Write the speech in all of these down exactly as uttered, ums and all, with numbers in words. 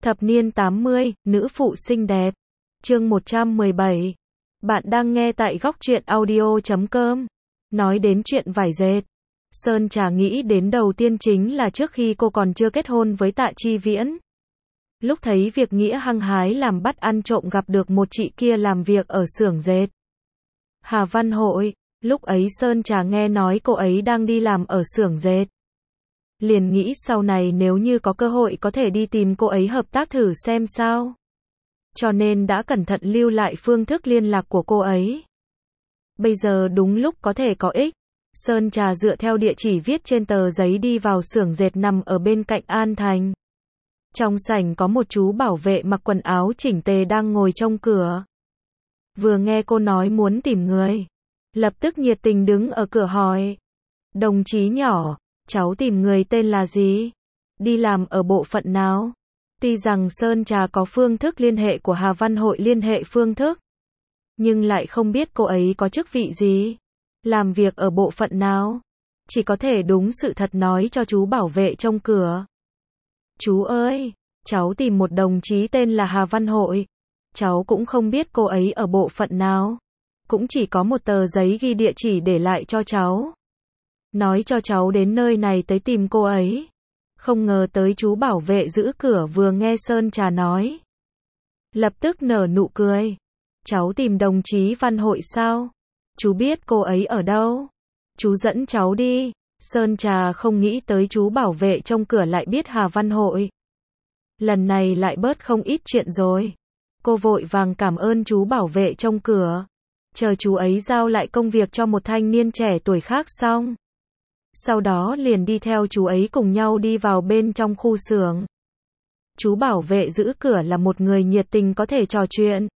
Thập niên tám mươi, nữ phụ xinh đẹp. Chương một trăm mười bảy. Bạn đang nghe tại góc truyện audio chấm com. Nói đến chuyện vải dệt, Sơn Trà nghĩ đến đầu tiên chính là trước khi cô còn chưa kết hôn với Tạ Chi Viễn. Lúc thấy việc Nghĩa hăng hái làm bắt ăn trộm gặp được một chị kia làm việc ở xưởng dệt Hà Văn Hội. Lúc ấy Sơn Trà nghe nói cô ấy đang đi làm ở xưởng dệt, liền nghĩ sau này nếu như có cơ hội có thể đi tìm cô ấy hợp tác thử xem sao. Cho nên đã cẩn thận lưu lại phương thức liên lạc của cô ấy. Bây giờ đúng lúc có thể có ích, Sơn Trà dựa theo địa chỉ viết trên tờ giấy đi vào xưởng dệt nằm ở bên cạnh An Thành. Trong sảnh có một chú bảo vệ mặc quần áo chỉnh tề đang ngồi trong cửa. Vừa nghe cô nói muốn tìm người, lập tức nhiệt tình đứng ở cửa hỏi: "Đồng chí nhỏ, cháu tìm người tên là gì? Đi làm ở bộ phận nào?" Tuy rằng Sơn Trà có phương thức liên hệ của Hà Văn Hội liên hệ phương thức, nhưng lại không biết cô ấy có chức vị gì, làm việc ở bộ phận nào. Chỉ có thể đúng sự thật nói cho chú bảo vệ trong cửa. "Chú ơi, cháu tìm một đồng chí tên là Hà Văn Hội. Cháu cũng không biết cô ấy ở bộ phận nào. Cũng chỉ có một tờ giấy ghi địa chỉ để lại cho cháu. Nói cho cháu đến nơi này tới tìm cô ấy." Không ngờ tới chú bảo vệ giữ cửa vừa nghe Sơn Trà nói, lập tức nở nụ cười. "Cháu tìm đồng chí Văn Hội sao? Chú biết cô ấy ở đâu? Chú dẫn cháu đi." Sơn Trà không nghĩ tới chú bảo vệ trong cửa lại biết Hà Văn Hội. Lần này lại bớt không ít chuyện rồi. Cô vội vàng cảm ơn chú bảo vệ trong cửa, chờ chú ấy giao lại công việc cho một thanh niên trẻ tuổi khác xong, sau đó liền đi theo chú ấy cùng nhau đi vào bên trong khu xưởng. Chú bảo vệ giữ cửa là một người nhiệt tình có thể trò chuyện.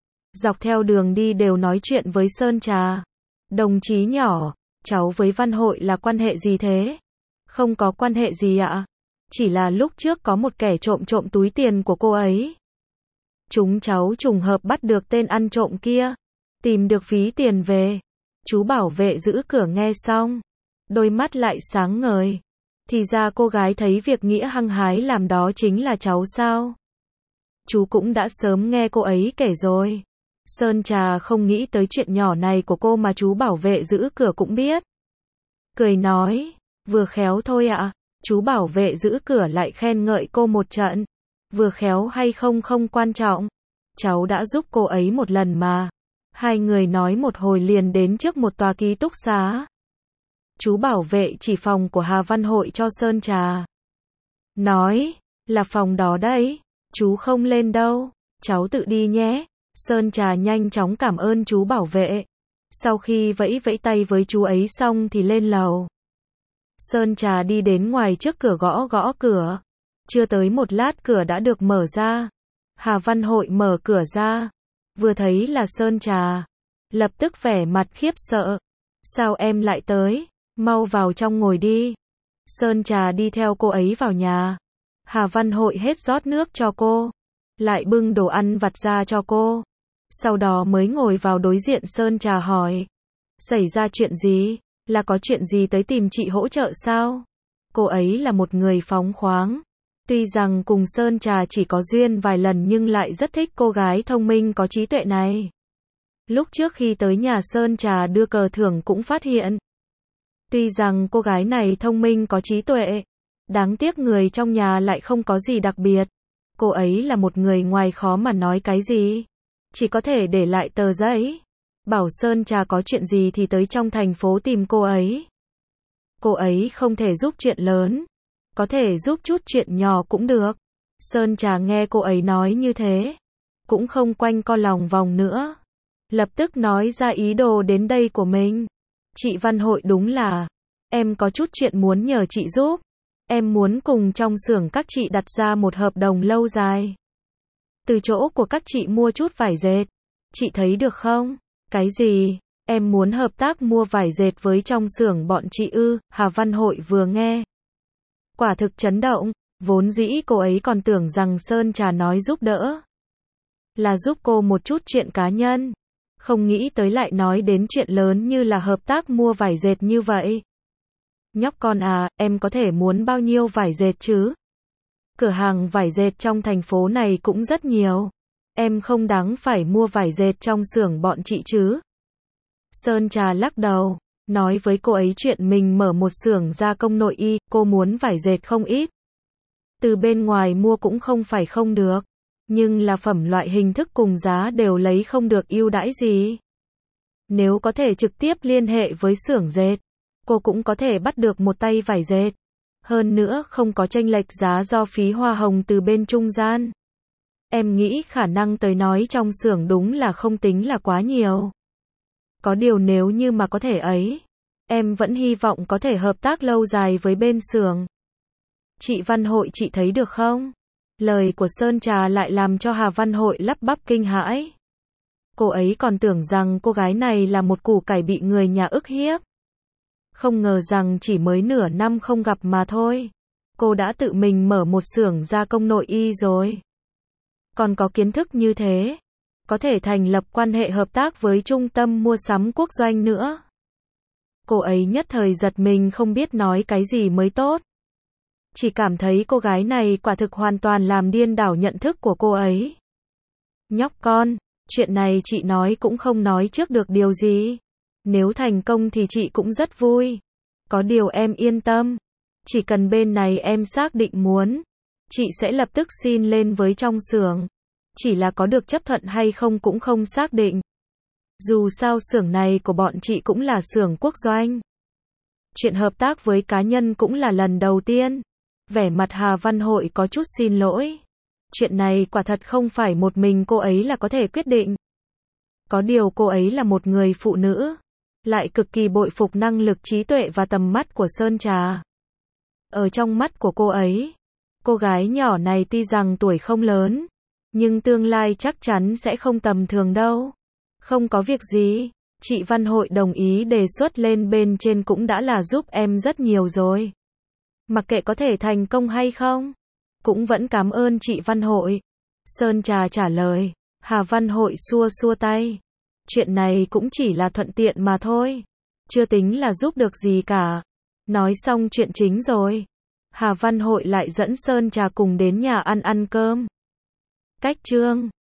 Dọc theo đường đi đều nói chuyện với Sơn Trà. "Đồng chí nhỏ, cháu với Văn Hội là quan hệ gì thế?" "Không có quan hệ gì ạ. Chỉ là lúc trước có một kẻ trộm trộm túi tiền của cô ấy. Chúng cháu trùng hợp bắt được tên ăn trộm kia, tìm được ví tiền về." Chú bảo vệ giữ cửa nghe xong, đôi mắt lại sáng ngời. Thì ra cô gái thấy việc Nghĩa hăng hái làm đó chính là cháu sao? Chú cũng đã sớm nghe cô ấy kể rồi. Sơn Trà không nghĩ tới chuyện nhỏ này của cô mà chú bảo vệ giữ cửa cũng biết. Cười nói, "Vừa khéo thôi ạ." Chú bảo vệ giữ cửa lại khen ngợi cô một trận. "Vừa khéo hay không không quan trọng. Cháu đã giúp cô ấy một lần mà." Hai người nói một hồi liền đến trước một tòa ký túc xá. Chú bảo vệ chỉ phòng của Hà Văn Hội cho Sơn Trà. Nói, "Là phòng đó đấy, chú không lên đâu, cháu tự đi nhé." Sơn Trà nhanh chóng cảm ơn chú bảo vệ. Sau khi vẫy vẫy tay với chú ấy xong thì lên lầu. Sơn Trà đi đến ngoài trước cửa gõ gõ cửa. Chưa tới một lát cửa đã được mở ra. Hà Văn Hội mở cửa ra, vừa thấy là Sơn Trà, lập tức vẻ mặt khiếp sợ. "Sao em lại tới? Mau vào trong ngồi đi." Sơn Trà đi theo cô ấy vào nhà. Hà Văn Hội hết rót nước cho cô, lại bưng đồ ăn vặt ra cho cô. Sau đó mới ngồi vào đối diện Sơn Trà hỏi, "Xảy ra chuyện gì? Là có chuyện gì tới tìm chị hỗ trợ sao?" Cô ấy là một người phóng khoáng. Tuy rằng cùng Sơn Trà chỉ có duyên vài lần nhưng lại rất thích cô gái thông minh có trí tuệ này. Lúc trước khi tới nhà Sơn Trà đưa cờ thưởng cũng phát hiện. Tuy rằng cô gái này thông minh có trí tuệ, đáng tiếc người trong nhà lại không có gì đặc biệt. Cô ấy là một người ngoài khó mà nói cái gì. Chỉ có thể để lại tờ giấy, bảo Sơn Trà có chuyện gì thì tới trong thành phố tìm cô ấy. Cô ấy không thể giúp chuyện lớn, có thể giúp chút chuyện nhỏ cũng được. Sơn Trà nghe cô ấy nói như thế, cũng không quanh co lòng vòng nữa. Lập tức nói ra ý đồ đến đây của mình. "Chị Văn Hội đúng là, em có chút chuyện muốn nhờ chị giúp. Em muốn cùng trong xưởng các chị đặt ra một hợp đồng lâu dài. Từ chỗ của các chị mua chút vải dệt. Chị thấy được không?" "Cái gì? Em muốn hợp tác mua vải dệt với trong xưởng bọn chị ư?" Hà Văn Hội vừa nghe, quả thực chấn động. Vốn dĩ cô ấy còn tưởng rằng Sơn Trà nói giúp đỡ là giúp cô một chút chuyện cá nhân, không nghĩ tới lại nói đến chuyện lớn như là hợp tác mua vải dệt như vậy. "Nhóc con à, em có thể muốn bao nhiêu vải dệt chứ?" Cửa hàng vải dệt trong thành phố này cũng rất nhiều. Em không đáng phải mua vải dệt trong xưởng bọn chị chứ. Sơn Trà lắc đầu, nói với cô ấy chuyện mình mở một xưởng gia công nội y, cô muốn vải dệt không ít. Từ bên ngoài mua cũng không phải không được, nhưng là phẩm loại hình thức cùng giá đều lấy không được ưu đãi gì. Nếu có thể trực tiếp liên hệ với xưởng dệt, cô cũng có thể bắt được một tay vải dệt. Hơn nữa không có chênh lệch giá do phí hoa hồng từ bên trung gian. Em nghĩ khả năng tới nói trong xưởng đúng là không tính là quá nhiều. Có điều nếu như mà có thể ấy, em vẫn hy vọng có thể hợp tác lâu dài với bên xưởng. Chị Văn Hội chị thấy được không? Lời của Sơn Trà lại làm cho Hà Văn Hội lắp bắp kinh hãi. Cô ấy còn tưởng rằng cô gái này là một củ cải bị người nhà ức hiếp. Không ngờ rằng chỉ mới nửa năm không gặp mà thôi, cô đã tự mình mở một xưởng gia công nội y rồi. Còn có kiến thức như thế, có thể thành lập quan hệ hợp tác với trung tâm mua sắm quốc doanh nữa. Cô ấy nhất thời giật mình không biết nói cái gì mới tốt. Chỉ cảm thấy cô gái này quả thực hoàn toàn làm điên đảo nhận thức của cô ấy. Nhóc con, chuyện này chị nói cũng không nói trước được điều gì. Nếu thành công thì chị cũng rất vui. Có điều em yên tâm, chỉ cần bên này em xác định muốn, chị sẽ lập tức xin lên với trong xưởng. Chỉ là có được chấp thuận hay không cũng không xác định. Dù sao xưởng này của bọn chị cũng là xưởng quốc doanh. Chuyện hợp tác với cá nhân cũng là lần đầu tiên. Vẻ mặt Hà Văn Hội có chút xin lỗi. Chuyện này quả thật không phải một mình cô ấy là có thể quyết định. Có điều cô ấy là một người phụ nữ, lại cực kỳ bội phục năng lực trí tuệ và tầm mắt của Sơn Trà. Ở trong mắt của cô ấy, cô gái nhỏ này tuy rằng tuổi không lớn, nhưng tương lai chắc chắn sẽ không tầm thường đâu. Không có việc gì, chị Văn Hội đồng ý đề xuất lên bên trên cũng đã là giúp em rất nhiều rồi. Mặc kệ có thể thành công hay không, cũng vẫn cảm ơn chị Văn Hội. Sơn Trà trả lời. Hà Văn Hội xua xua tay. Chuyện này cũng chỉ là thuận tiện mà thôi, chưa tính là giúp được gì cả. Nói xong chuyện chính rồi, Hà Văn Hội lại dẫn Sơn Trà cùng đến nhà ăn ăn cơm. Cách chương